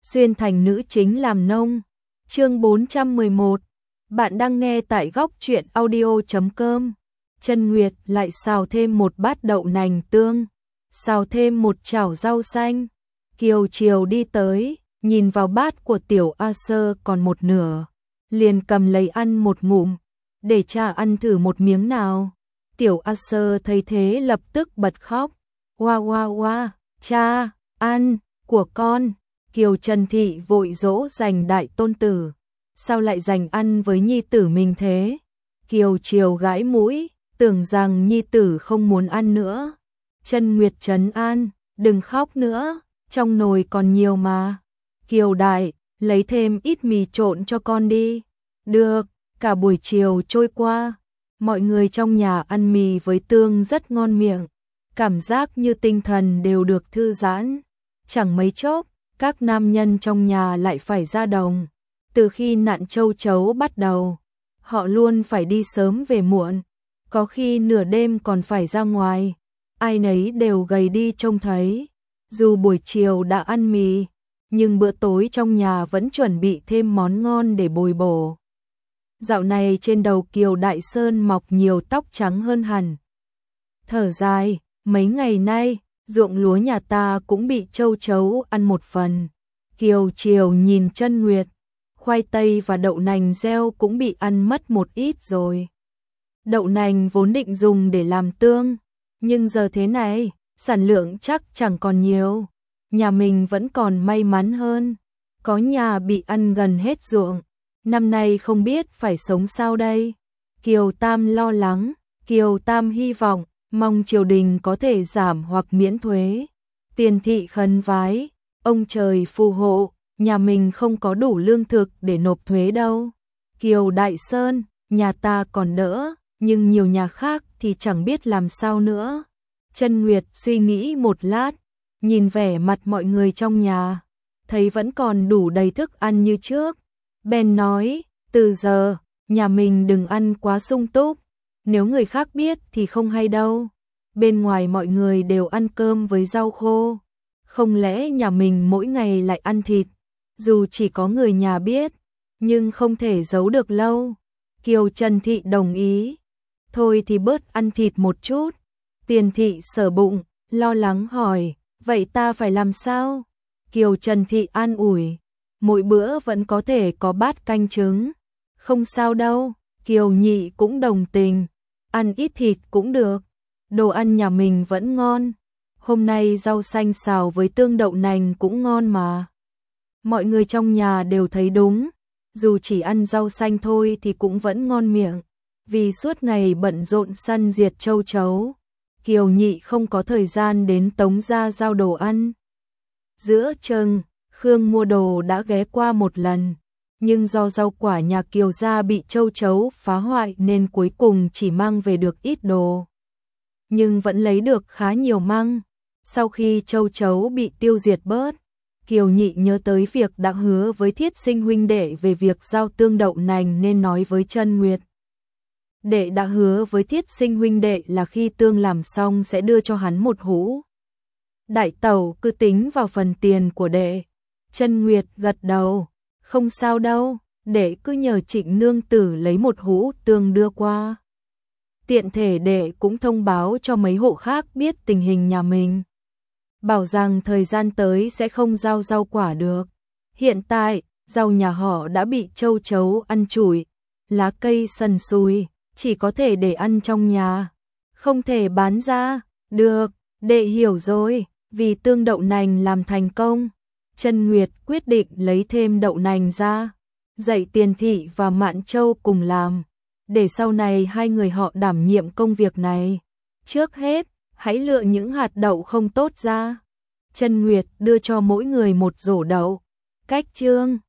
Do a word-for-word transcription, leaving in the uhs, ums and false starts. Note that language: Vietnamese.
xuyên thành nữ chính làm nông. Chương bốn trăm mười một. Bạn đang nghe tại góc truyện audio chấm com. Chân Nguyệt lại xào thêm một bát đậu nành tương, xào thêm một chảo rau xanh. Kiều Triều đi tới, nhìn vào bát của Tiểu A Sơ còn một nửa, liền cầm lấy ăn một ngụm, để cha ăn thử một miếng nào. Tiểu A Sơ thấy thế lập tức bật khóc. Oa oa oa, cha, ăn của con. Kiều Trần Thị vội dỗ dành đại tôn tử, sao lại dành ăn với nhi tử mình thế? Kiều Triều gãi mũi, tưởng rằng nhi tử không muốn ăn nữa. Chân Nguyệt trấn an, đừng khóc nữa, trong nồi còn nhiều mà. Kiều đại, lấy thêm ít mì trộn cho con đi. Được. Cả buổi chiều trôi qua, mọi người trong nhà ăn mì với tương rất ngon miệng, cảm giác như tinh thần đều được thư giãn. Chẳng mấy chốc, các nam nhân trong nhà lại phải ra đồng. Từ khi nạn châu chấu bắt đầu, họ luôn phải đi sớm về muộn, có khi nửa đêm còn phải ra ngoài. Ai nấy đều gầy đi trông thấy. Dù buổi chiều đã ăn mì, nhưng bữa tối trong nhà vẫn chuẩn bị thêm món ngon để bồi bổ. Dạo này trên đầu Kiều Đại Sơn mọc nhiều tóc trắng hơn hẳn. Thở dài, mấy ngày nay, ruộng lúa nhà ta cũng bị châu chấu ăn một phần. Kiều Triều nhìn Chân Nguyệt, khoai tây và đậu nành gieo cũng bị ăn mất một ít rồi. Đậu nành vốn định dùng để làm tương, nhưng giờ thế này, sản lượng chắc chẳng còn nhiều. Nhà mình vẫn còn may mắn hơn, có nhà bị ăn gần hết ruộng. Năm nay không biết phải sống sao đây. Kiều Tam lo lắng, Kiều Tam hy vọng, mong triều đình có thể giảm hoặc miễn thuế. Tiền Thị khấn vái, ông trời phù hộ, nhà mình không có đủ lương thực để nộp thuế đâu. Kiều Đại Sơn, nhà ta còn đỡ, nhưng nhiều nhà khác thì chẳng biết làm sao nữa. Chân Nguyệt suy nghĩ một lát, nhìn vẻ mặt mọi người trong nhà, thấy vẫn còn đủ đầy thức ăn như trước. Ben nói, từ giờ, nhà mình đừng ăn quá sung túc, nếu người khác biết thì không hay đâu. Bên ngoài mọi người đều ăn cơm với rau khô, không lẽ nhà mình mỗi ngày lại ăn thịt? Dù chỉ có người nhà biết, nhưng không thể giấu được lâu. Kiều Trần Thị đồng ý, thôi thì bớt ăn thịt một chút. Tiền Thị sờ bụng, lo lắng hỏi, vậy ta phải làm sao? Kiều Trần Thị an ủi, mỗi bữa vẫn có thể có bát canh trứng. Không sao đâu. Kiều Nhị cũng đồng tình, ăn ít thịt cũng được, đồ ăn nhà mình vẫn ngon. Hôm nay rau xanh xào với tương đậu nành cũng ngon mà. Mọi người trong nhà đều thấy đúng, dù chỉ ăn rau xanh thôi thì cũng vẫn ngon miệng, vì suốt ngày bận rộn săn diệt châu chấu. Kiều Nhị không có thời gian đến Tống gia giao đồ ăn. Giữa chừng, Khương mua đồ đã ghé qua một lần, nhưng do rau quả nhà Kiều gia bị châu chấu phá hoại nên cuối cùng chỉ mang về được ít đồ. Nhưng vẫn lấy được khá nhiều măng. Sau khi châu chấu bị tiêu diệt bớt, Kiều Nhị nhớ tới việc đã hứa với Thiết Sinh huynh đệ về việc giao tương đậu nành nên nói với Chân Nguyệt. Đệ đã hứa với Thiết Sinh huynh đệ là khi tương làm xong sẽ đưa cho hắn một hũ. Đại tẩu cứ tính vào phần tiền của đệ. Chân Nguyệt gật đầu, không sao đâu, đệ cứ nhờ Trịnh nương tử lấy một hũ tương đưa qua. Tiện thể đệ cũng thông báo cho mấy hộ khác biết tình hình nhà mình. Bảo rằng thời gian tới sẽ không giao rau quả được. Hiện tại, rau nhà họ đã bị châu chấu ăn trụi, lá cây sần sùi, chỉ có thể để ăn trong nhà, không thể bán ra. Được, đệ hiểu rồi, vì tương đậu nành làm thành công. Chân Nguyệt quyết định lấy thêm đậu nành ra, dạy Tiền Thị và Mạn Châu cùng làm, để sau này hai người họ đảm nhiệm công việc này. Trước hết, hãy lựa những hạt đậu không tốt ra. Chân Nguyệt đưa cho mỗi người một rổ đậu. Cách chương